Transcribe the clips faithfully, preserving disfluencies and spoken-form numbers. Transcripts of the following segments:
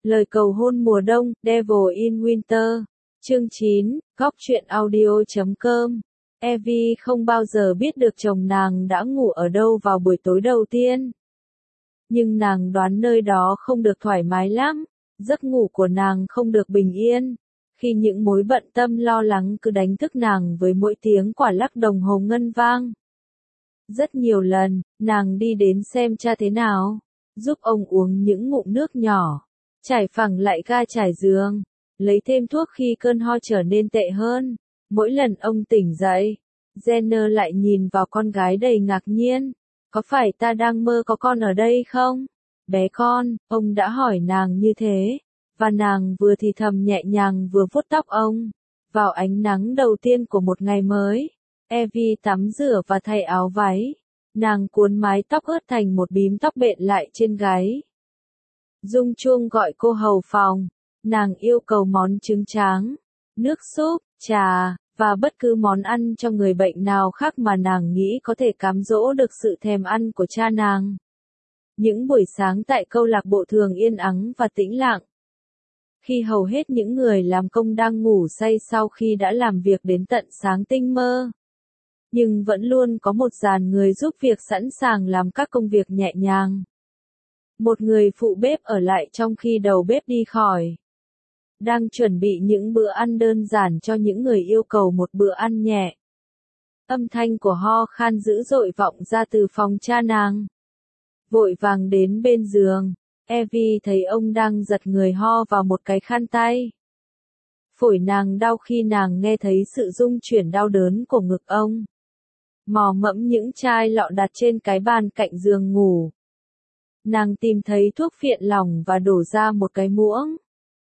Lời cầu hôn mùa đông, Devil in Winter. Chương chín, góc truyện audio chấm com. Evie không bao giờ biết được chồng nàng đã ngủ ở đâu vào buổi tối đầu tiên. Nhưng nàng đoán nơi đó không được thoải mái lắm, giấc ngủ của nàng không được bình yên, khi những mối bận tâm lo lắng cứ đánh thức nàng với mỗi tiếng quả lắc đồng hồ ngân vang. Rất nhiều lần, nàng đi đến xem cha thế nào, giúp ông uống những ngụm nước nhỏ, trải phẳng lại ga trải giường, lấy thêm thuốc khi cơn ho trở nên tệ hơn. Mỗi lần ông tỉnh dậy, Jenner lại nhìn vào con gái đầy ngạc nhiên. Có phải ta đang mơ có con ở đây không? Bé con, ông đã hỏi nàng như thế, và nàng vừa thì thầm nhẹ nhàng vừa vuốt tóc ông. Vào ánh nắng đầu tiên của một ngày mới, Evie tắm rửa và thay áo váy. Nàng cuốn mái tóc ướt thành một bím tóc bện lại trên gáy. Dung chuông gọi cô hầu phòng. Nàng yêu cầu món trứng tráng, nước súp, trà, và bất cứ món ăn cho người bệnh nào khác mà nàng nghĩ có thể cám dỗ được sự thèm ăn của cha nàng. Những buổi sáng tại câu lạc bộ thường yên ắng và tĩnh lặng. Khi hầu hết những người làm công đang ngủ say sau khi đã làm việc đến tận sáng tinh mơ. Nhưng vẫn luôn có một dàn người giúp việc sẵn sàng làm các công việc nhẹ nhàng. Một người phụ bếp ở lại trong khi đầu bếp đi khỏi. Đang chuẩn bị những bữa ăn đơn giản cho những người yêu cầu một bữa ăn nhẹ. Âm thanh của ho khan dữ dội vọng ra từ phòng cha nàng. Vội vàng đến bên giường, Evie thấy ông đang giật người ho vào một cái khăn tay. Phổi nàng đau khi nàng nghe thấy sự rung chuyển đau đớn của ngực ông. Mò mẫm những chai lọ đặt trên cái bàn cạnh giường ngủ. Nàng tìm thấy thuốc phiện lỏng và đổ ra một cái muỗng.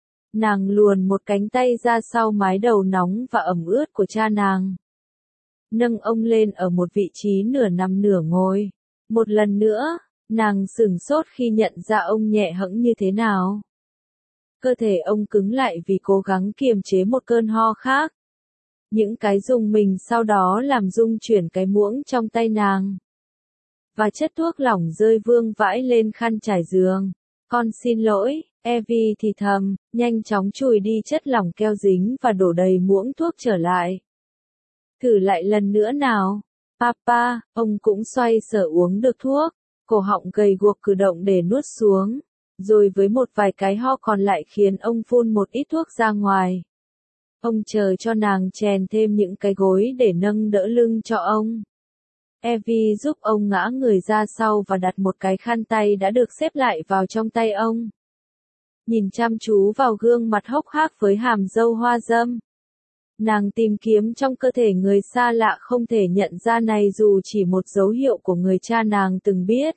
Nàng luồn một cánh tay ra sau mái đầu nóng và ẩm ướt của cha nàng. Nâng ông lên ở một vị trí nửa nằm nửa ngồi. Một lần nữa, nàng sửng sốt khi nhận ra ông nhẹ hẫng như thế nào. Cơ thể ông cứng lại vì cố gắng kiềm chế một cơn ho khác. Những cái rùng mình sau đó làm rung chuyển cái muỗng trong tay nàng. Và chất thuốc lỏng rơi vương vãi lên khăn trải giường. Con xin lỗi, Evie thì thầm, nhanh chóng chùi đi chất lỏng keo dính và đổ đầy muỗng thuốc trở lại. Thử lại lần nữa nào. Papa, ông cũng xoay sở uống được thuốc, cổ họng gầy guộc cử động để nuốt xuống, rồi với một vài cái ho còn lại khiến ông phun một ít thuốc ra ngoài. Ông chờ cho nàng chèn thêm những cái gối để nâng đỡ lưng cho ông. Evie giúp ông ngã người ra sau và đặt một cái khăn tay đã được xếp lại vào trong tay ông. Nhìn chăm chú vào gương mặt hốc hác với hàm râu hoa râm. Nàng tìm kiếm trong cơ thể người xa lạ không thể nhận ra này dù chỉ một dấu hiệu của người cha nàng từng biết.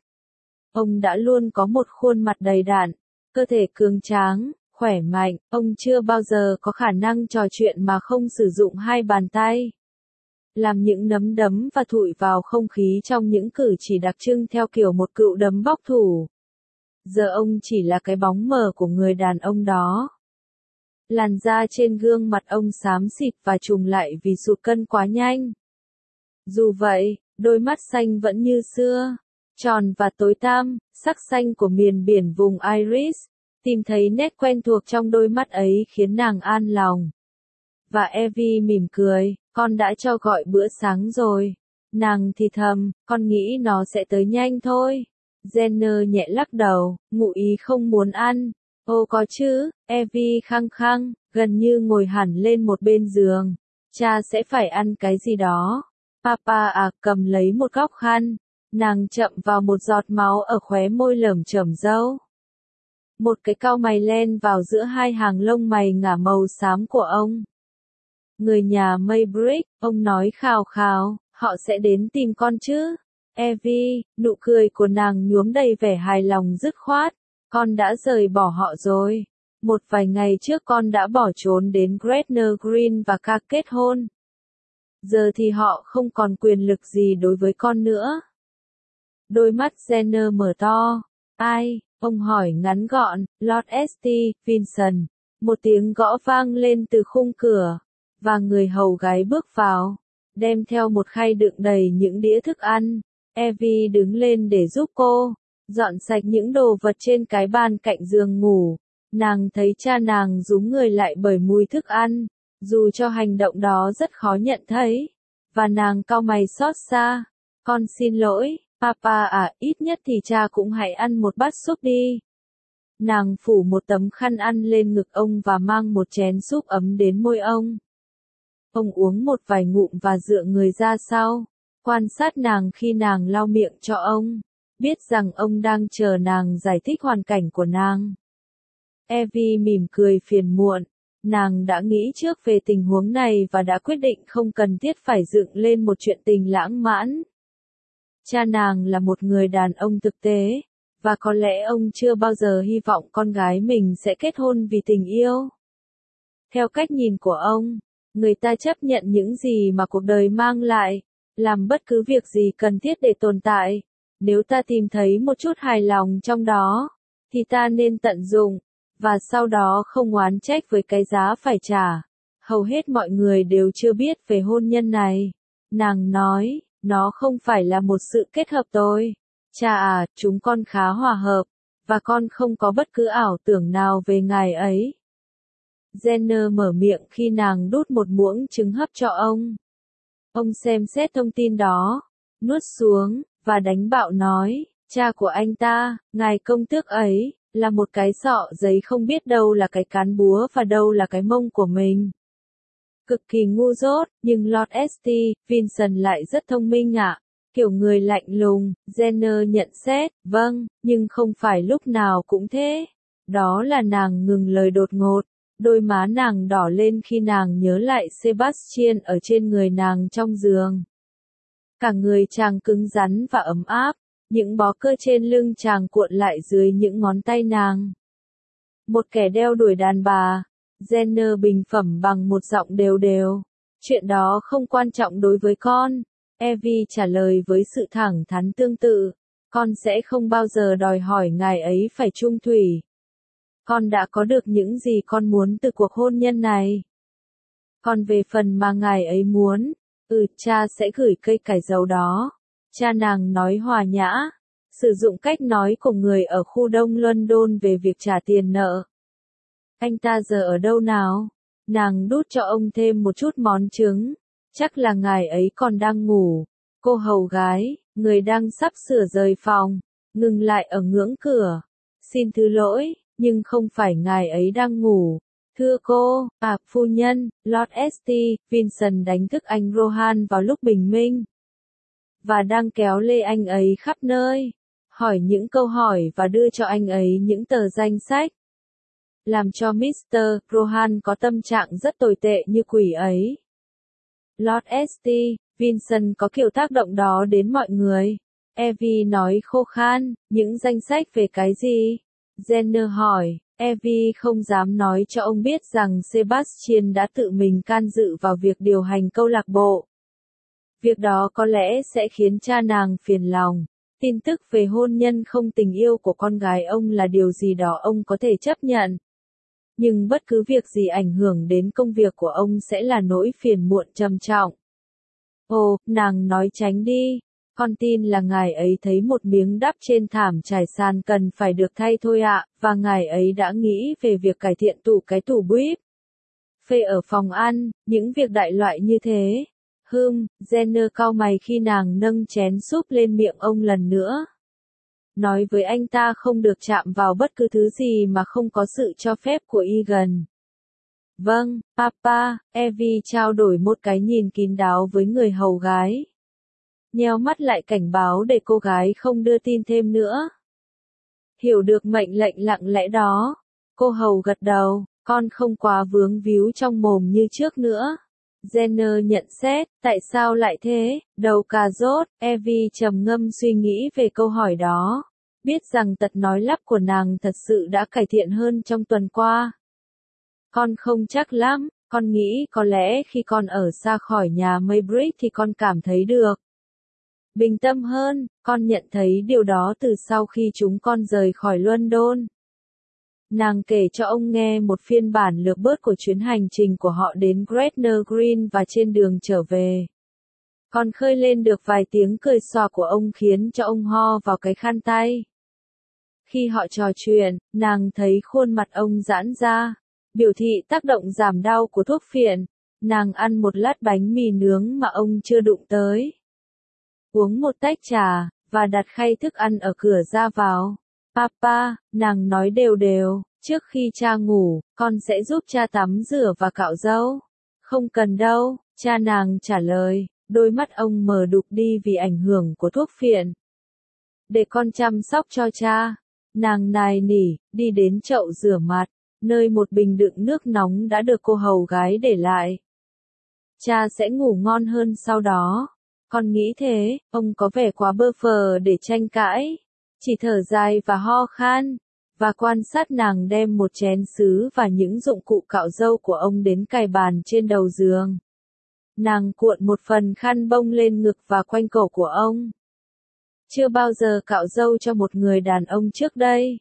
Ông đã luôn có một khuôn mặt đầy đặn, cơ thể cường tráng, khỏe mạnh, ông chưa bao giờ có khả năng trò chuyện mà không sử dụng hai bàn tay. Làm những nắm đấm và thụi vào không khí trong những cử chỉ đặc trưng theo kiểu một cựu đấm bóc thủ. Giờ ông chỉ là cái bóng mờ của người đàn ông đó. Làn da trên gương mặt ông xám xịt và trùng lại vì sụt cân quá nhanh. Dù vậy, đôi mắt xanh vẫn như xưa, tròn và tối tăm, sắc xanh của miền biển vùng Iris. Tìm thấy nét quen thuộc trong đôi mắt ấy khiến nàng an lòng. Và Evie mỉm cười, con đã cho gọi bữa sáng rồi. Nàng thì thầm, con nghĩ nó sẽ tới nhanh thôi. Jenner nhẹ lắc đầu, ngụ ý không muốn ăn. Ô có chứ, Evie khăng khăng, gần như ngồi hẳn lên một bên giường. Cha sẽ phải ăn cái gì đó. Papa à, cầm lấy một góc khăn. Nàng chậm vào một giọt máu ở khóe môi lởm chởm râu. Một cái cau mày len vào giữa hai hàng lông mày ngả màu xám của ông. Người nhà Maybrick, ông nói khào khào, họ sẽ đến tìm con chứ. Evie, nụ cười của nàng nhuốm đầy vẻ hài lòng dứt khoát. Con đã rời bỏ họ rồi. Một vài ngày trước con đã bỏ trốn đến Gretna Green và ca kết hôn. Giờ thì họ không còn quyền lực gì đối với con nữa. Đôi mắt Jenner mở to. Ai? Ông hỏi ngắn gọn, Lord Stevenson. Một tiếng gõ vang lên từ khung cửa, và người hầu gái bước vào, đem theo một khay đựng đầy những đĩa thức ăn. Evie đứng lên để giúp cô dọn sạch những đồ vật trên cái bàn cạnh giường ngủ, Nàng thấy cha nàng rúm người lại bởi mùi thức ăn, dù cho hành động đó rất khó nhận thấy, và nàng cau mày xót xa. Con xin lỗi, papa à, ít nhất thì cha cũng hãy ăn một bát súp đi. Nàng phủ một tấm khăn ăn lên ngực ông và mang một chén súp ấm đến môi ông. Ông uống một vài ngụm và dựa người ra sau, quan sát nàng khi nàng lau miệng cho ông, biết rằng ông đang chờ nàng giải thích hoàn cảnh của nàng. Evie mỉm cười phiền muộn, nàng đã nghĩ trước về tình huống này và đã quyết định không cần thiết phải dựng lên một chuyện tình lãng mạn. Cha nàng là một người đàn ông thực tế, và có lẽ ông chưa bao giờ hy vọng con gái mình sẽ kết hôn vì tình yêu. Theo cách nhìn của ông, người ta chấp nhận những gì mà cuộc đời mang lại, làm bất cứ việc gì cần thiết để tồn tại. Nếu ta tìm thấy một chút hài lòng trong đó, thì ta nên tận dụng, và sau đó không oán trách với cái giá phải trả. Hầu hết mọi người đều chưa biết về hôn nhân này. Nàng nói, nó không phải là một sự kết hợp tôi. Cha à, chúng con khá hòa hợp, và con không có bất cứ ảo tưởng nào về ngài ấy. Jenner mở miệng khi nàng đút một muỗng trứng hấp cho ông. Ông xem xét thông tin đó, nuốt xuống, và đánh bạo nói, cha của anh ta, ngài công tước ấy, là một cái sọ giấy không biết đâu là cái cán búa và đâu là cái mông của mình. Cực kỳ ngu dốt, nhưng Lord ét tê, Vincent lại rất thông minh ạ. À. Kiểu người lạnh lùng, Jenner nhận xét, vâng, nhưng không phải lúc nào cũng thế. Đó là nàng ngừng lời đột ngột. Đôi má nàng đỏ lên khi nàng nhớ lại Sebastian ở trên người nàng trong giường. Cả người chàng cứng rắn và ấm áp, những bó cơ trên lưng chàng cuộn lại dưới những ngón tay nàng. Một kẻ đeo đuổi đàn bà, Jenner bình phẩm bằng một giọng đều đều. Chuyện đó không quan trọng đối với con. Evie trả lời với sự thẳng thắn tương tự. Con sẽ không bao giờ đòi hỏi ngài ấy phải chung thủy. Con đã có được những gì con muốn từ cuộc hôn nhân này. Còn về phần mà ngài ấy muốn, ừ, cha sẽ gửi cây cải dầu đó. Cha nàng nói hòa nhã, sử dụng cách nói của người ở khu đông London về việc trả tiền nợ. Anh ta giờ ở đâu nào? Nàng đút cho ông thêm một chút món trứng. Chắc là ngài ấy còn đang ngủ. Cô hầu gái, người đang sắp sửa rời phòng, ngừng lại ở ngưỡng cửa. Xin thứ lỗi, nhưng không phải ngài ấy đang ngủ. Thưa cô, à, phu nhân, Lord ét tê, Vincent đánh thức anh Rohan vào lúc bình minh. Và đang kéo lê anh ấy khắp nơi. Hỏi những câu hỏi và đưa cho anh ấy những tờ danh sách. Làm cho mít tơ Rohan có tâm trạng rất tồi tệ như quỷ ấy. Lord ét tê, Vincent có kiểu tác động đó đến mọi người. Evie nói khô khan, những danh sách về cái gì? Jenner hỏi, Evie không dám nói cho ông biết rằng Sebastian đã tự mình can dự vào việc điều hành câu lạc bộ. Việc đó có lẽ sẽ khiến cha nàng phiền lòng. Tin tức về hôn nhân không tình yêu của con gái ông là điều gì đó ông có thể chấp nhận. Nhưng bất cứ việc gì ảnh hưởng đến công việc của ông sẽ là nỗi phiền muộn trầm trọng. Ồ, nàng nói tránh đi. Con tin là ngài ấy thấy một miếng đắp trên thảm trải sàn cần phải được thay thôi ạ, và ngài ấy đã nghĩ về việc cải thiện tủ cái tủ bếp. Phê ở phòng ăn, những việc đại loại như thế. Hừm, Jenner cau mày khi nàng nâng chén súp lên miệng ông lần nữa. Nói với anh ta không được chạm vào bất cứ thứ gì mà không có sự cho phép của Egan. Vâng, papa, Evie trao đổi một cái nhìn kín đáo với người hầu gái. Nheo mắt lại cảnh báo để cô gái không đưa tin thêm nữa. Hiểu được mệnh lệnh lặng lẽ đó, cô hầu gật đầu, con không quá vướng víu trong mồm như trước nữa. Jenner nhận xét, tại sao lại thế, đầu cà rốt, Evie trầm ngâm suy nghĩ về câu hỏi đó. Biết rằng tật nói lắp của nàng thật sự đã cải thiện hơn trong tuần qua. Con không chắc lắm, con nghĩ có lẽ khi con ở xa khỏi nhà Maybrick thì con cảm thấy được bình tâm hơn, con nhận thấy điều đó từ sau khi chúng con rời khỏi London. Nàng kể cho ông nghe một phiên bản lược bớt của chuyến hành trình của họ đến Gretna Green và trên đường trở về. Còn khơi lên được vài tiếng cười xòa của ông khiến cho ông ho vào cái khăn tay. Khi họ trò chuyện, nàng thấy khuôn mặt ông giãn ra, biểu thị tác động giảm đau của thuốc phiện. Nàng ăn một lát bánh mì nướng mà ông chưa đụng tới. Uống một tách trà, và đặt khay thức ăn ở cửa ra vào. Papa, nàng nói đều đều, trước khi cha ngủ, con sẽ giúp cha tắm rửa và cạo râu. Không cần đâu, cha nàng trả lời, đôi mắt ông mờ đục đi vì ảnh hưởng của thuốc phiện. Để con chăm sóc cho cha. Nàng nài nỉ, đi đến chậu rửa mặt, nơi một bình đựng nước nóng đã được cô hầu gái để lại. Cha sẽ ngủ ngon hơn sau đó. Con nghĩ thế, ông có vẻ quá bơ phờ để tranh cãi. Chỉ thở dài và ho khan, và quan sát nàng đem một chén sứ và những dụng cụ cạo râu của ông đến cài bàn trên đầu giường. Nàng cuộn một phần khăn bông lên ngực và quanh cổ của ông. Chưa bao giờ cạo râu cho một người đàn ông trước đây.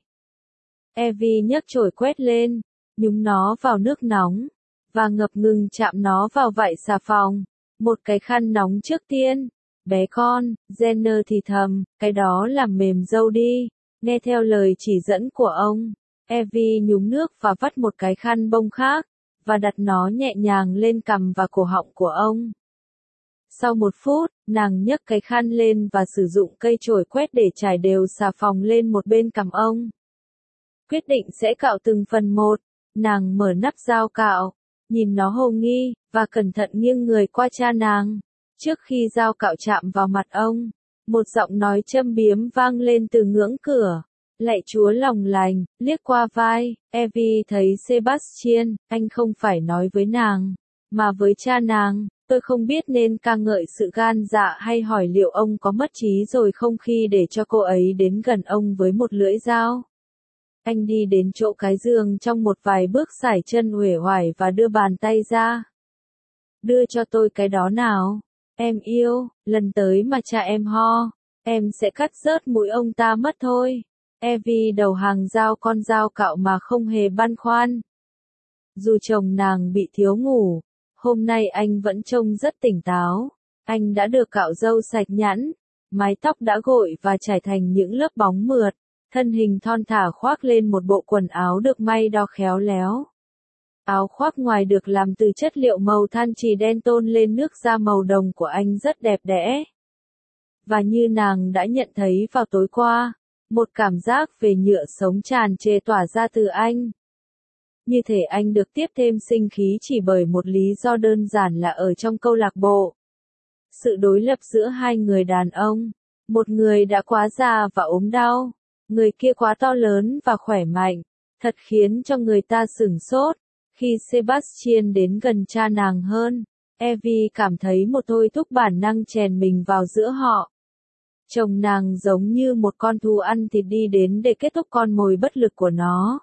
Evie nhấc chổi quét lên, nhúng nó vào nước nóng, và ngập ngừng chạm nó vào vải xà phòng. Một cái khăn nóng trước tiên. Bé con, Jenner thì thầm, cái đó làm mềm râu đi. Nghe theo lời chỉ dẫn của ông, Evie nhúng nước và vắt một cái khăn bông khác, và đặt nó nhẹ nhàng lên cằm và cổ họng của ông. Sau một phút, nàng nhấc cái khăn lên và sử dụng cây chổi quét để trải đều xà phòng lên một bên cằm ông. Quyết định sẽ cạo từng phần một, nàng mở nắp dao cạo, nhìn nó hồ nghi, và cẩn thận nghiêng người qua cha nàng. Trước khi dao cạo chạm vào mặt ông, một giọng nói châm biếm vang lên từ ngưỡng cửa. Lạy Chúa lòng lành, liếc qua vai, Evie thấy Sebastian, anh không phải nói với nàng, mà với cha nàng. Tôi không biết nên ca ngợi sự gan dạ hay hỏi liệu ông có mất trí rồi không khi để cho cô ấy đến gần ông với một lưỡi dao. Anh đi đến chỗ cái giường trong một vài bước sải chân uể oải và đưa bàn tay ra. Đưa cho tôi cái đó nào. Em yêu, lần tới mà cha em ho, em sẽ cắt rớt mũi ông ta mất thôi. Evie đầu hàng giao con dao cạo mà không hề băn khoăn. Dù chồng nàng bị thiếu ngủ, hôm nay anh vẫn trông rất tỉnh táo. Anh đã được cạo râu sạch nhẵn, mái tóc đã gội và trải thành những lớp bóng mượt, thân hình thon thả khoác lên một bộ quần áo được may đo khéo léo. Áo khoác ngoài được làm từ chất liệu màu than chì đen tôn lên nước da màu đồng của anh rất đẹp đẽ. Và như nàng đã nhận thấy vào tối qua, một cảm giác về nhựa sống tràn trề tỏa ra từ anh. Như thể anh được tiếp thêm sinh khí chỉ bởi một lý do đơn giản là ở trong câu lạc bộ. Sự đối lập giữa hai người đàn ông, một người đã quá già và ốm đau, người kia quá to lớn và khỏe mạnh, thật khiến cho người ta sửng sốt. Khi Sebastian đến gần cha nàng hơn, Evie cảm thấy một thôi thúc bản năng chèn mình vào giữa họ. Chồng nàng giống như một con thú ăn thịt đi đến để kết thúc con mồi bất lực của nó.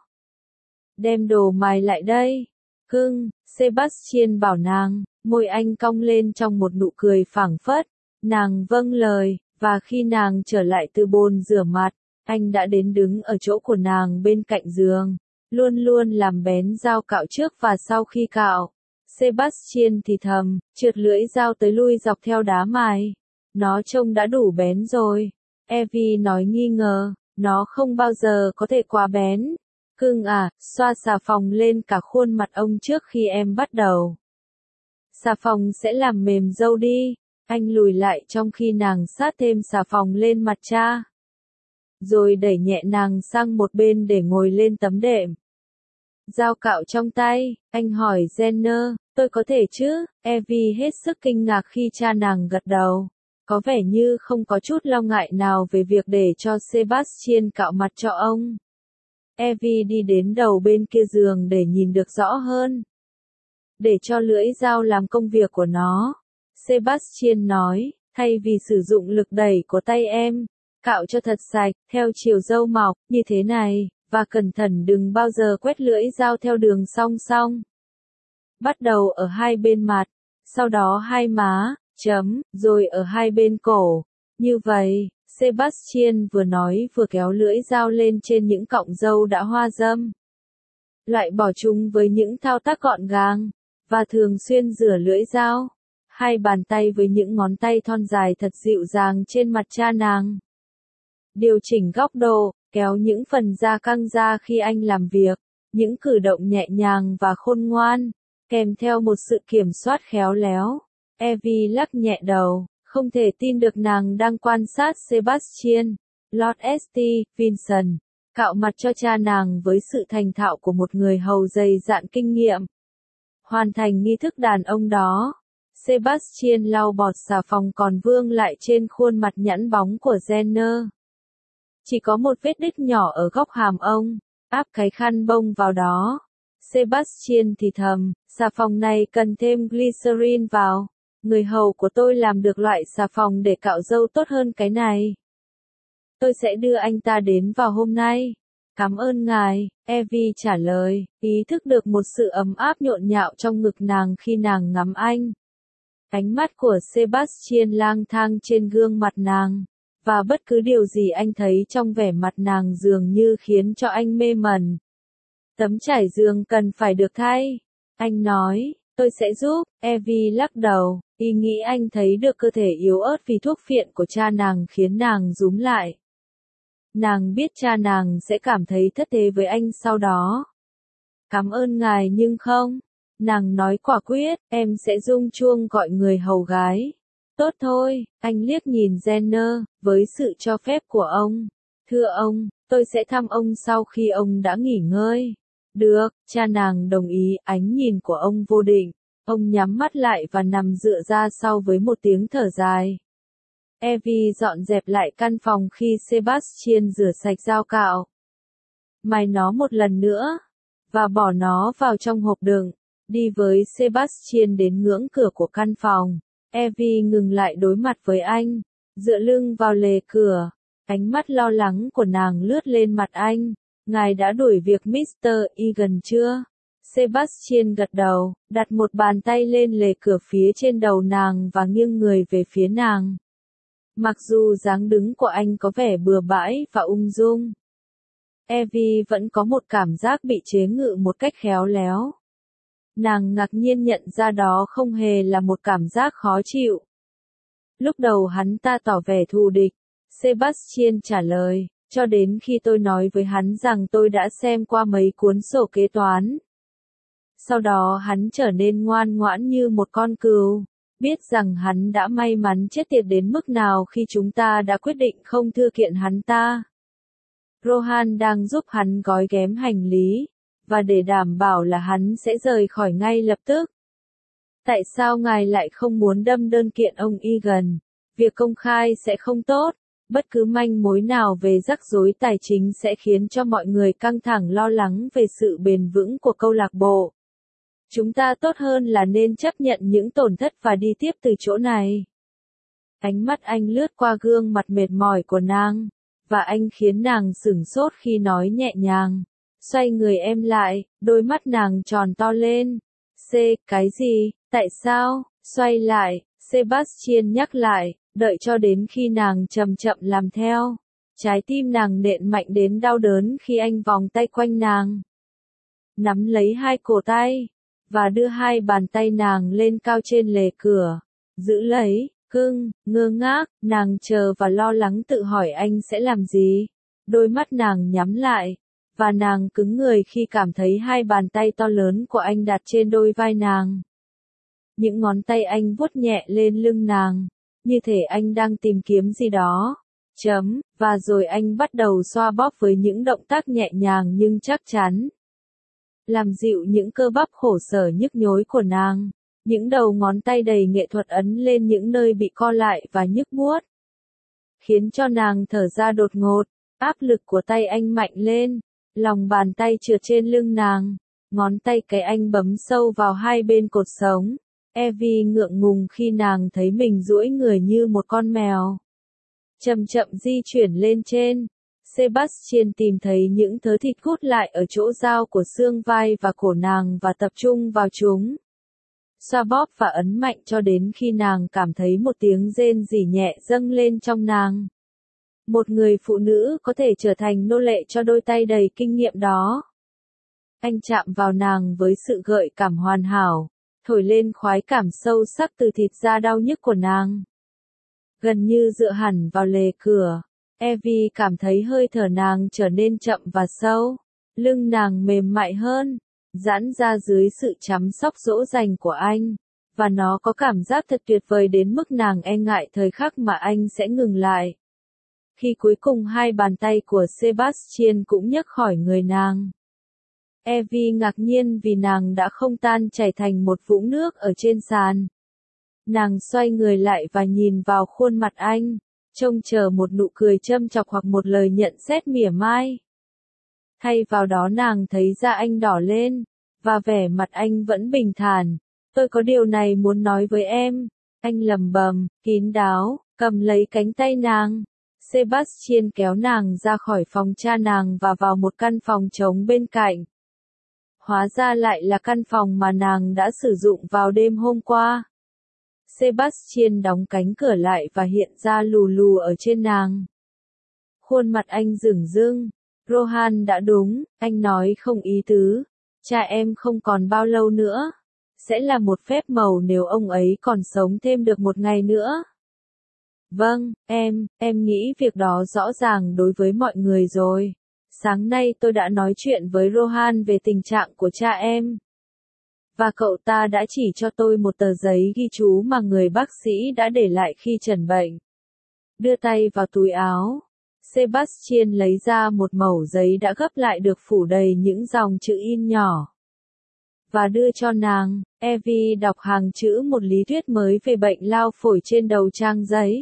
Đem đồ mài lại đây. Cưng, Sebastian bảo nàng, môi anh cong lên trong một nụ cười phảng phất. Nàng vâng lời, và khi nàng trở lại từ bồn rửa mặt, anh đã đến đứng ở chỗ của nàng bên cạnh giường. Luôn luôn làm bén dao cạo trước và sau khi cạo. Sebastian thì thầm, trượt lưỡi dao tới lui dọc theo đá mài. Nó trông đã đủ bén rồi. Evie nói nghi ngờ, nó không bao giờ có thể quá bén. Cưng à, xoa xà phòng lên cả khuôn mặt ông trước khi em bắt đầu. Xà phòng sẽ làm mềm râu đi. Anh lùi lại trong khi nàng sát thêm xà phòng lên mặt cha. Rồi đẩy nhẹ nàng sang một bên để ngồi lên tấm đệm. Dao cạo trong tay, anh hỏi Jenner, tôi có thể chứ? Evie hết sức kinh ngạc khi cha nàng gật đầu. Có vẻ như không có chút lo ngại nào về việc để cho Sebastian cạo mặt cho ông. Evie đi đến đầu bên kia giường để nhìn được rõ hơn. Để cho lưỡi dao làm công việc của nó. Sebastian nói, thay vì sử dụng lực đẩy của tay em, cạo cho thật sạch, theo chiều râu mọc, như thế này, và cẩn thận đừng bao giờ quét lưỡi dao theo đường song song. Bắt đầu ở hai bên mặt, sau đó hai má, chấm, rồi ở hai bên cổ. Như vậy, Sebastian vừa nói vừa kéo lưỡi dao lên trên những cọng râu đã hoa râm. Loại bỏ chúng với những thao tác gọn gàng, và thường xuyên rửa lưỡi dao. Hai bàn tay với những ngón tay thon dài thật dịu dàng trên mặt cha nàng. Điều chỉnh góc độ, kéo những phần da căng ra khi anh làm việc, những cử động nhẹ nhàng và khôn ngoan, kèm theo một sự kiểm soát khéo léo. Evie lắc nhẹ đầu, không thể tin được nàng đang quan sát Sebastian. Lord Stevenson cạo mặt cho cha nàng với sự thành thạo của một người hầu dày dạn kinh nghiệm. Hoàn thành nghi thức đàn ông đó, Sebastian lau bọt xà phòng còn vương lại trên khuôn mặt nhẵn bóng của Jenner. Chỉ có một vết đích nhỏ ở góc hàm ông, áp cái khăn bông vào đó. Sebastian thì thầm, xà phòng này cần thêm glycerin vào. Người hầu của tôi làm được loại xà phòng để cạo râu tốt hơn cái này. Tôi sẽ đưa anh ta đến vào hôm nay. Cảm ơn ngài, Evie trả lời, ý thức được một sự ấm áp nhộn nhạo trong ngực nàng khi nàng ngắm anh. Ánh mắt của Sebastian lang thang trên gương mặt nàng, và bất cứ điều gì anh thấy trong vẻ mặt nàng dường như khiến cho anh mê mẩn. Tấm trải giường cần phải được thay. Anh nói, tôi sẽ giúp. Evie lắc đầu, ý nghĩ anh thấy được cơ thể yếu ớt vì thuốc phiện của cha nàng khiến nàng rúm lại. Nàng biết cha nàng sẽ cảm thấy thất thế với anh sau đó. Cảm ơn ngài nhưng không. Nàng nói quả quyết, em sẽ rung chuông gọi người hầu gái. Tốt thôi, anh liếc nhìn Jenner, với sự cho phép của ông. Thưa ông, tôi sẽ thăm ông sau khi ông đã nghỉ ngơi. Được, cha nàng đồng ý, ánh nhìn của ông vô định. Ông nhắm mắt lại và nằm dựa ra sau với một tiếng thở dài. Evie dọn dẹp lại căn phòng khi Sebastian rửa sạch dao cạo. Mài nó một lần nữa, và bỏ nó vào trong hộp đựng. Đi với Sebastian đến ngưỡng cửa của căn phòng. Evie ngừng lại đối mặt với anh, dựa lưng vào lề cửa. Ánh mắt lo lắng của nàng lướt lên mặt anh. Ngài đã đuổi việc mít tơ Egan chưa? Sebastian gật đầu, đặt một bàn tay lên lề cửa phía trên đầu nàng và nghiêng người về phía nàng. Mặc dù dáng đứng của anh có vẻ bừa bãi và ung dung, Evie vẫn có một cảm giác bị chế ngự một cách khéo léo. Nàng ngạc nhiên nhận ra đó không hề là một cảm giác khó chịu. Lúc đầu hắn ta tỏ vẻ thù địch, Sebastian trả lời, cho đến khi tôi nói với hắn rằng tôi đã xem qua mấy cuốn sổ kế toán. Sau đó hắn trở nên ngoan ngoãn như một con cừu, biết rằng hắn đã may mắn chết tiệt đến mức nào khi chúng ta đã quyết định không thư kiện hắn ta. Rohan đang giúp hắn gói ghém hành lý, và để đảm bảo là hắn sẽ rời khỏi ngay lập tức. Tại sao ngài lại không muốn đâm đơn kiện ông Egan? Việc công khai sẽ không tốt. Bất cứ manh mối nào về rắc rối tài chính sẽ khiến cho mọi người căng thẳng lo lắng về sự bền vững của câu lạc bộ. Chúng ta tốt hơn là nên chấp nhận những tổn thất và đi tiếp từ chỗ này. Ánh mắt anh lướt qua gương mặt mệt mỏi của nàng, và anh khiến nàng sửng sốt khi nói nhẹ nhàng. Xoay người em lại, đôi mắt nàng tròn to lên. C, cái gì, tại sao, xoay lại, Sebastian nhắc lại, đợi cho đến khi nàng chậm chậm làm theo. Trái tim nàng nện mạnh đến đau đớn khi anh vòng tay quanh nàng, nắm lấy hai cổ tay, và đưa hai bàn tay nàng lên cao trên lề cửa. Giữ lấy, cưng, ngơ ngác, nàng chờ và lo lắng tự hỏi anh sẽ làm gì. Đôi mắt nàng nhắm lại, và nàng cứng người khi cảm thấy hai bàn tay to lớn của anh đặt trên đôi vai nàng. Những ngón tay anh vuốt nhẹ lên lưng nàng, như thể anh đang tìm kiếm gì đó. Chấm, và rồi anh bắt đầu xoa bóp với những động tác nhẹ nhàng nhưng chắc chắn. Làm dịu những cơ bắp khổ sở nhức nhối của nàng. Những đầu ngón tay đầy nghệ thuật ấn lên những nơi bị co lại và nhức buốt, khiến cho nàng thở ra đột ngột. Áp lực của tay anh mạnh lên, lòng bàn tay trượt trên lưng nàng, ngón tay cái anh bấm sâu vào hai bên cột sống. Evie ngượng ngùng khi nàng thấy mình duỗi người như một con mèo. Chậm chậm di chuyển lên trên. Sebastian tìm thấy những thớ thịt gút lại ở chỗ giao của xương vai và cổ nàng và tập trung vào chúng. Xoa bóp và ấn mạnh cho đến khi nàng cảm thấy một tiếng rên rỉ nhẹ dâng lên trong nàng. Một người phụ nữ có thể trở thành nô lệ cho đôi tay đầy kinh nghiệm đó. Anh chạm vào nàng với sự gợi cảm hoàn hảo, thổi lên khoái cảm sâu sắc từ thịt da đau nhức của nàng. Gần như dựa hẳn vào lề cửa, Evie cảm thấy hơi thở nàng trở nên chậm và sâu. Lưng nàng mềm mại hơn, giãn ra dưới sự chăm sóc dỗ dành của anh. Và nó có cảm giác thật tuyệt vời đến mức nàng e ngại thời khắc mà anh sẽ ngừng lại. Khi cuối cùng hai bàn tay của Sebastian cũng nhấc khỏi người nàng. Evie ngạc nhiên vì nàng đã không tan chảy thành một vũng nước ở trên sàn. Nàng xoay người lại và nhìn vào khuôn mặt anh, trông chờ một nụ cười châm chọc hoặc một lời nhận xét mỉa mai. Thay vào đó nàng thấy da anh đỏ lên, và vẻ mặt anh vẫn bình thản. Tôi có điều này muốn nói với em. Anh lẩm bẩm, kín đáo, cầm lấy cánh tay nàng. Sebastian kéo nàng ra khỏi phòng cha nàng và vào một căn phòng trống bên cạnh. Hóa ra lại là căn phòng mà nàng đã sử dụng vào đêm hôm qua. Sebastian đóng cánh cửa lại và hiện ra lù lù ở trên nàng. Khuôn mặt anh rửng rưng. Rohan đã đúng, anh nói không ý tứ. Cha em không còn bao lâu nữa. Sẽ là một phép màu nếu ông ấy còn sống thêm được một ngày nữa. Vâng, em, em nghĩ việc đó rõ ràng đối với mọi người rồi. Sáng nay tôi đã nói chuyện với Rohan về tình trạng của cha em. Và cậu ta đã chỉ cho tôi một tờ giấy ghi chú mà người bác sĩ đã để lại khi chẩn bệnh. Đưa tay vào túi áo. Sebastian lấy ra một mẩu giấy đã gấp lại được phủ đầy những dòng chữ in nhỏ. Và đưa cho nàng. Evie đọc hàng chữ một lý thuyết mới về bệnh lao phổi trên đầu trang giấy.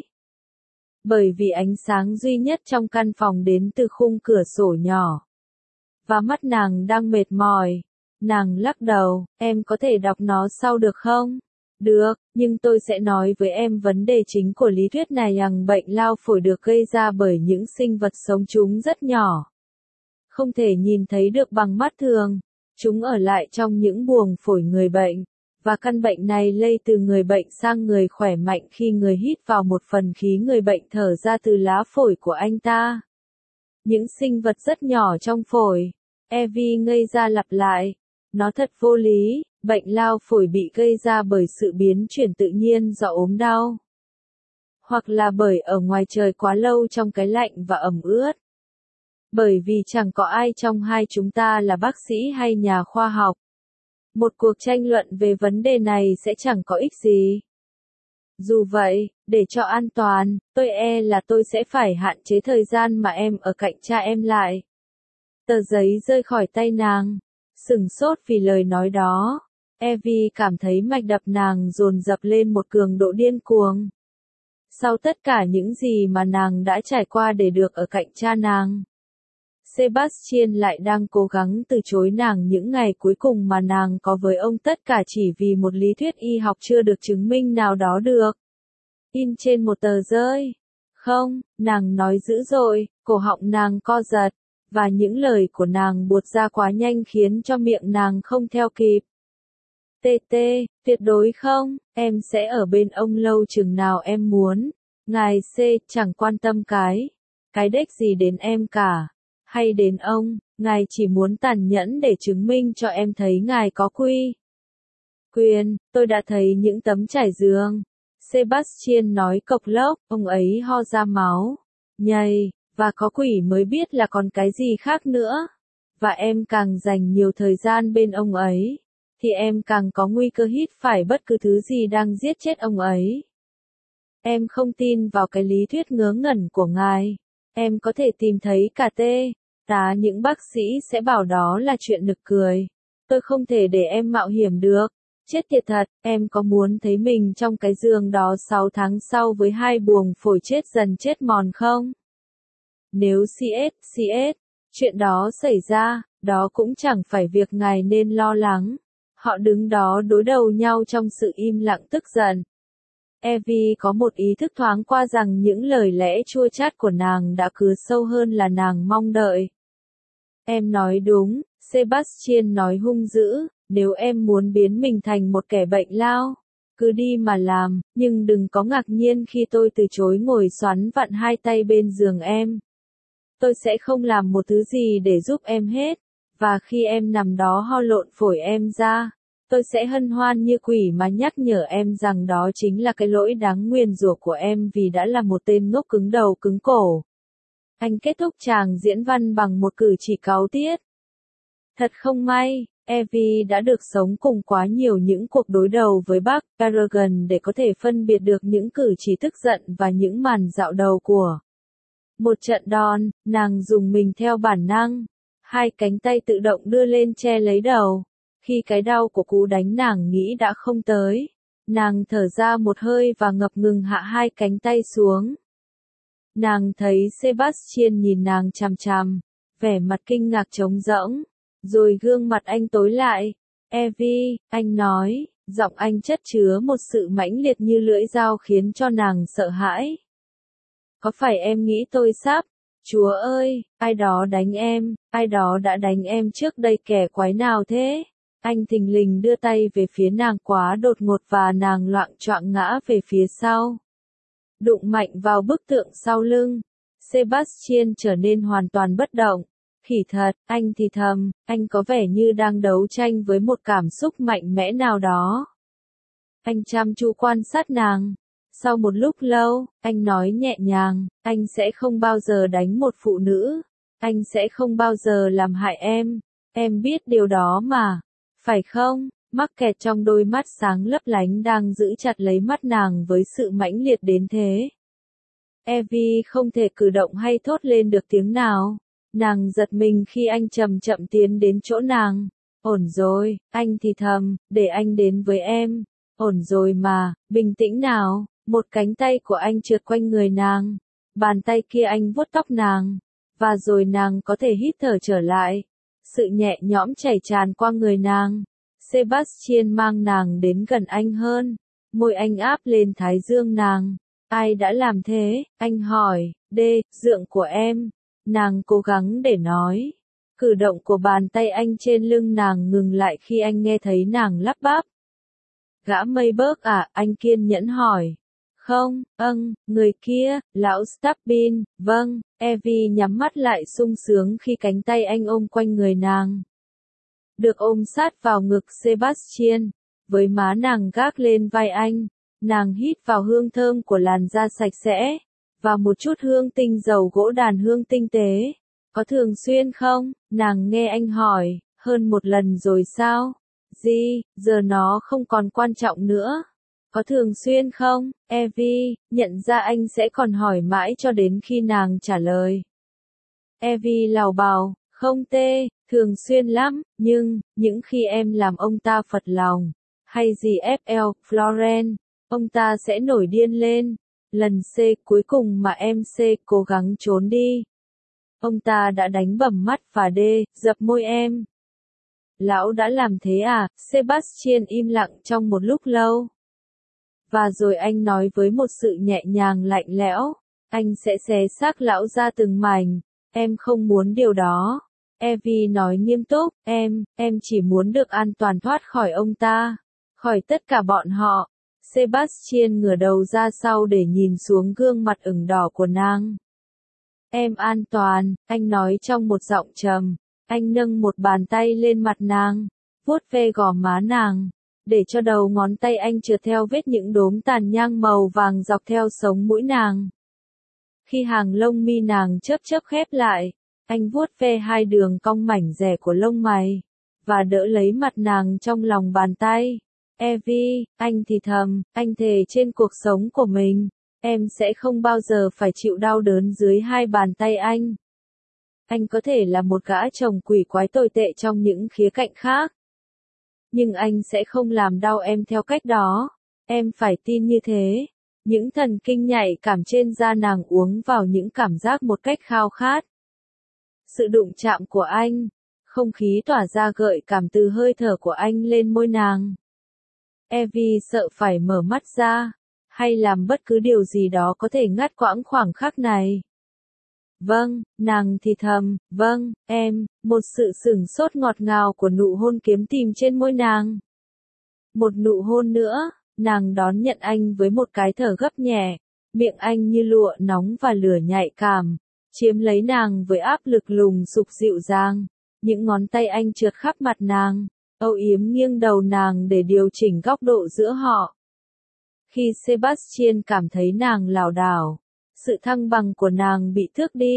Bởi vì ánh sáng duy nhất trong căn phòng đến từ khung cửa sổ nhỏ. Và mắt nàng đang mệt mỏi. Nàng lắc đầu, em có thể đọc nó sau được không? Được, nhưng tôi sẽ nói với em vấn đề chính của lý thuyết này rằng bệnh lao phổi được gây ra bởi những sinh vật sống chúng rất nhỏ. Không thể nhìn thấy được bằng mắt thường. Chúng ở lại trong những buồng phổi người bệnh. Và căn bệnh này lây từ người bệnh sang người khỏe mạnh khi người hít vào một phần khí người bệnh thở ra từ lá phổi của anh ta. Những sinh vật rất nhỏ trong phổi. Evie ngây ra lặp lại. Nó thật vô lý, bệnh lao phổi bị gây ra bởi sự biến chuyển tự nhiên do ốm đau. Hoặc là bởi ở ngoài trời quá lâu trong cái lạnh và ẩm ướt. Bởi vì chẳng có ai trong hai chúng ta là bác sĩ hay nhà khoa học. Một cuộc tranh luận về vấn đề này sẽ chẳng có ích gì. Dù vậy, để cho an toàn, tôi e là tôi sẽ phải hạn chế thời gian mà em ở cạnh cha em lại. Tờ giấy rơi khỏi tay nàng. Sửng sốt vì lời nói đó. Evie cảm thấy mạch đập nàng dồn dập lên một cường độ điên cuồng. Sau tất cả những gì mà nàng đã trải qua để được ở cạnh cha nàng. Sebastian lại đang cố gắng từ chối nàng những ngày cuối cùng mà nàng có với ông, tất cả chỉ vì một lý thuyết y học chưa được chứng minh nào đó được. In trên một tờ giấy. Không, nàng nói dữ dội, cổ họng nàng co giật. Và những lời của nàng buột ra quá nhanh khiến cho miệng nàng không theo kịp. Tê tê, tuyệt đối không, em sẽ ở bên ông lâu chừng nào em muốn. Ngài C chẳng quan tâm cái, cái đếch gì đến em cả. Hay đến ông, ngài chỉ muốn tàn nhẫn để chứng minh cho em thấy ngài có quy. Quyền, tôi đã thấy những tấm trải giường. Sebastian nói cộc lốc, ông ấy ho ra máu. Nhầy. Và có quỷ mới biết là còn cái gì khác nữa. Và em càng dành nhiều thời gian bên ông ấy, thì em càng có nguy cơ hít phải bất cứ thứ gì đang giết chết ông ấy. Em không tin vào cái lý thuyết ngớ ngẩn của ngài. Em có thể tìm thấy cả tê, tá những bác sĩ sẽ bảo đó là chuyện nực cười. Tôi không thể để em mạo hiểm được. Chết tiệt thật, em có muốn thấy mình trong cái giường đó sáu tháng sau với hai buồng phổi chết dần chết mòn không? Nếu xê ét, xê ét, chuyện đó xảy ra, đó cũng chẳng phải việc ngài nên lo lắng. Họ đứng đó đối đầu nhau trong sự im lặng tức giận. Evie có một ý thức thoáng qua rằng những lời lẽ chua chát của nàng đã cứa sâu hơn là nàng mong đợi. Em nói đúng, Sebastian nói hung dữ, nếu em muốn biến mình thành một kẻ bệnh lao, cứ đi mà làm, nhưng đừng có ngạc nhiên khi tôi từ chối ngồi xoắn vặn hai tay bên giường em. Tôi sẽ không làm một thứ gì để giúp em hết, và khi em nằm đó ho lộn phổi em ra, tôi sẽ hân hoan như quỷ mà nhắc nhở em rằng đó chính là cái lỗi đáng nguyền rủa của em vì đã là một tên ngốc cứng đầu cứng cổ. Anh kết thúc tràng diễn văn bằng một cử chỉ cáu tiết. Thật không may, Evie đã được sống cùng quá nhiều những cuộc đối đầu với bác Carrigan để có thể phân biệt được những cử chỉ tức giận và những màn dạo đầu của một trận đòn. Nàng dùng mình theo bản năng, hai cánh tay tự động đưa lên che lấy đầu. Khi cái đau của cú đánh nàng nghĩ đã không tới, nàng thở ra một hơi và ngập ngừng hạ hai cánh tay xuống. Nàng thấy Sebastian nhìn nàng chằm chằm, vẻ mặt kinh ngạc trống rỗng, rồi gương mặt anh tối lại. Evie, anh nói, giọng anh chất chứa một sự mãnh liệt như lưỡi dao khiến cho nàng sợ hãi. Có phải em nghĩ tôi sắp? Chúa ơi, ai đó đánh em, ai đó đã đánh em trước đây, kẻ quái nào thế? Anh thình lình đưa tay về phía nàng quá đột ngột và nàng loạng choạng ngã về phía sau. Đụng mạnh vào bức tượng sau lưng. Sebastian trở nên hoàn toàn bất động. Khỉ thật, anh thì thầm, anh có vẻ như đang đấu tranh với một cảm xúc mạnh mẽ nào đó. Anh chăm chú quan sát nàng. Sau một lúc lâu, anh nói nhẹ nhàng, anh sẽ không bao giờ đánh một phụ nữ. Anh sẽ không bao giờ làm hại em. Em biết điều đó mà. Phải không? Mắc kẹt trong đôi mắt sáng lấp lánh đang giữ chặt lấy mắt nàng với sự mãnh liệt đến thế. Evie không thể cử động hay thốt lên được tiếng nào. Nàng giật mình khi anh chậm chậm tiến đến chỗ nàng. Ổn rồi, anh thì thầm, để anh đến với em. Ổn rồi mà, bình tĩnh nào. Một cánh tay của anh trượt quanh người nàng. Bàn tay kia anh vuốt tóc nàng. Và rồi nàng có thể hít thở trở lại. Sự nhẹ nhõm chảy tràn qua người nàng. Sebastian mang nàng đến gần anh hơn. Môi anh áp lên thái dương nàng. Ai đã làm thế? Anh hỏi. Đê, dượng của em. Nàng cố gắng để nói. Cử động của bàn tay anh trên lưng nàng ngừng lại khi anh nghe thấy nàng lắp bắp. Gã mây bớt à? Anh kiên nhẫn hỏi. Không, âng, người kia, lão Stabbin, vâng. Evie nhắm mắt lại sung sướng khi cánh tay anh ôm quanh người nàng. Được ôm sát vào ngực Sebastian, với má nàng gác lên vai anh, nàng hít vào hương thơm của làn da sạch sẽ, và một chút hương tinh dầu gỗ đàn hương tinh tế. Có thường xuyên không? Nàng nghe anh hỏi, hơn một lần rồi sao? Gì, giờ nó không còn quan trọng nữa. Có thường xuyên không? Evie, nhận ra anh sẽ còn hỏi mãi cho đến khi nàng trả lời. Evie lào bào, không tê, thường xuyên lắm, nhưng, những khi em làm ông ta phật lòng, hay gì ép lờ, Florence, ông ta sẽ nổi điên lên. Lần C cuối cùng mà em C cố gắng trốn đi. Ông ta đã đánh bầm mắt và D, dập môi em. Lão đã làm thế à? Sebastian im lặng trong một lúc lâu. Và rồi anh nói với một sự nhẹ nhàng lạnh lẽo, anh sẽ xé xác lão ra từng mảnh. Em không muốn điều đó. Evie nói nghiêm túc, em, em chỉ muốn được an toàn thoát khỏi ông ta, khỏi tất cả bọn họ. Sebastian ngửa đầu ra sau để nhìn xuống gương mặt ửng đỏ của nàng. Em an toàn, anh nói trong một giọng trầm. Anh nâng một bàn tay lên mặt nàng, vuốt ve gò má nàng, để cho đầu ngón tay anh trượt theo vết những đốm tàn nhang màu vàng dọc theo sống mũi nàng. Khi hàng lông mi nàng chớp chớp khép lại, anh vuốt ve hai đường cong mảnh rẻ của lông mày, và đỡ lấy mặt nàng trong lòng bàn tay. Evie, anh thì thầm, anh thề trên cuộc sống của mình, em sẽ không bao giờ phải chịu đau đớn dưới hai bàn tay anh. Anh có thể là một gã chồng quỷ quái tồi tệ trong những khía cạnh khác, nhưng anh sẽ không làm đau em theo cách đó. Em phải tin như thế. Những thần kinh nhạy cảm trên da nàng uống vào những cảm giác một cách khao khát. Sự đụng chạm của anh, không khí tỏa ra gợi cảm từ hơi thở của anh lên môi nàng. Evie sợ phải mở mắt ra, hay làm bất cứ điều gì đó có thể ngắt quãng khoảng khắc này. Vâng, nàng thì thầm, vâng, em, một sự sửng sốt ngọt ngào của nụ hôn kiếm tìm trên môi nàng. Một nụ hôn nữa, nàng đón nhận anh với một cái thở gấp nhẹ, miệng anh như lụa nóng và lửa nhạy cảm, chiếm lấy nàng với áp lực lùng sục dịu dàng, những ngón tay anh trượt khắp mặt nàng, âu yếm nghiêng đầu nàng để điều chỉnh góc độ giữa họ. Khi Sebastian cảm thấy nàng lảo đảo, sự thăng bằng của nàng bị tước đi,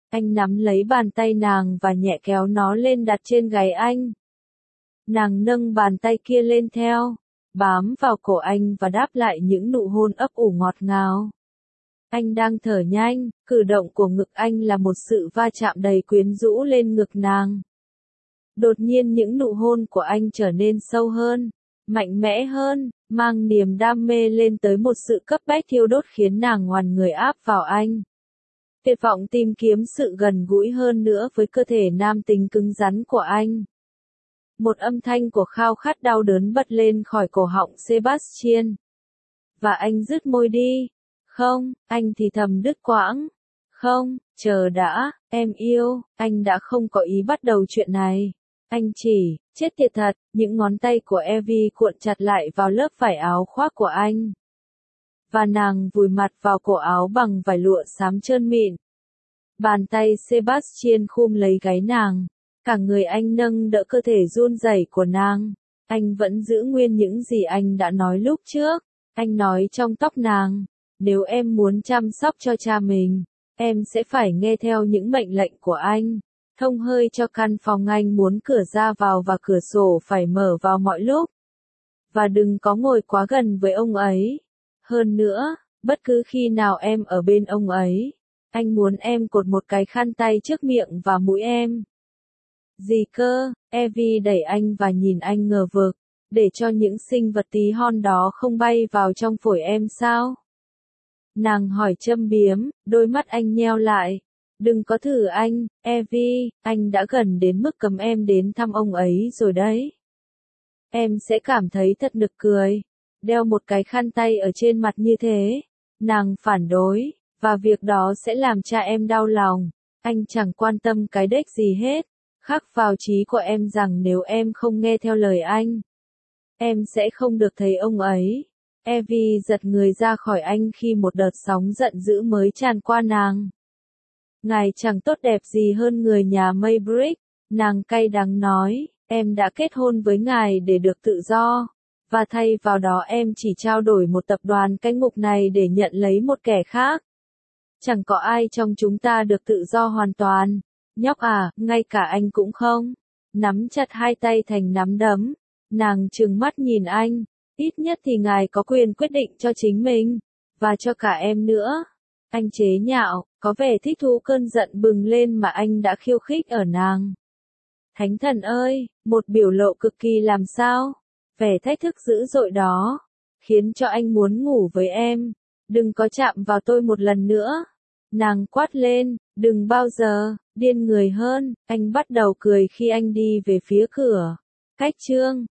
Anh nắm lấy bàn tay nàng và nhẹ kéo nó lên đặt trên gáy anh. Nàng nâng bàn tay kia lên theo, bám vào cổ anh và đáp lại những nụ hôn ấp ủ ngọt ngào. Anh đang thở nhanh, cử động của ngực anh là một sự va chạm đầy quyến rũ lên ngực nàng. Đột nhiên những nụ hôn của anh trở nên sâu hơn, mạnh mẽ hơn, mang niềm đam mê lên tới một sự cấp bách thiêu đốt khiến nàng ngoằn người áp vào anh. Tuyệt vọng tìm kiếm sự gần gũi hơn nữa với cơ thể nam tính cứng rắn của anh. Một âm thanh của khao khát đau đớn bật lên khỏi cổ họng Sebastian. Và anh rứt môi đi. Không, anh thì thầm đứt quãng. Không, chờ đã, em yêu, anh đã không có ý bắt đầu chuyện này. Anh chỉ, chết tiệt thật, những ngón tay của Evie cuộn chặt lại vào lớp vải áo khoác của anh. Và nàng vùi mặt vào cổ áo bằng vải lụa xám trơn mịn. Bàn tay Sebastian khum lấy gáy nàng. Cả người anh nâng đỡ cơ thể run rẩy của nàng. Anh vẫn giữ nguyên những gì anh đã nói lúc trước. Anh nói trong tóc nàng, nếu em muốn chăm sóc cho cha mình, em sẽ phải nghe theo những mệnh lệnh của anh. Thông hơi cho căn phòng anh muốn cửa ra vào và cửa sổ phải mở vào mọi lúc. Và đừng có ngồi quá gần với ông ấy. Hơn nữa, bất cứ khi nào em ở bên ông ấy, anh muốn em cột một cái khăn tay trước miệng và mũi em. Gì cơ? Evie đẩy anh và nhìn anh ngờ vực, để cho những sinh vật tí hon đó không bay vào trong phổi em sao? Nàng hỏi châm biếm, đôi mắt anh nheo lại. Đừng có thử anh, Evie, anh đã gần đến mức cấm em đến thăm ông ấy rồi đấy. Em sẽ cảm thấy thật nực cười. Đeo một cái khăn tay ở trên mặt như thế. Nàng phản đối, và việc đó sẽ làm cha em đau lòng. Anh chẳng quan tâm cái đếch gì hết. Khắc vào trí của em rằng nếu em không nghe theo lời anh, em sẽ không được thấy ông ấy. Evie giật người ra khỏi anh khi một đợt sóng giận dữ mới tràn qua nàng. Ngài chẳng tốt đẹp gì hơn người nhà Maybrick, nàng cay đắng nói, em đã kết hôn với ngài để được tự do, và thay vào đó em chỉ trao đổi một tập đoàn cái ngục này để nhận lấy một kẻ khác. Chẳng có ai trong chúng ta được tự do hoàn toàn. Nhóc à, ngay cả anh cũng không. Nắm chặt hai tay thành nắm đấm. Nàng trừng mắt nhìn anh. Ít nhất thì ngài có quyền quyết định cho chính mình. Và cho cả em nữa. Anh chế nhạo, có vẻ thích thú cơn giận bừng lên mà anh đã khiêu khích ở nàng. Thánh thần ơi, một biểu lộ cực kỳ làm sao? Vẻ thách thức dữ dội đó. Khiến cho anh muốn ngủ với em. Đừng có chạm vào tôi một lần nữa. Nàng quát lên, đừng bao giờ, điên người hơn. Anh bắt đầu cười khi anh đi về phía cửa. Cách chương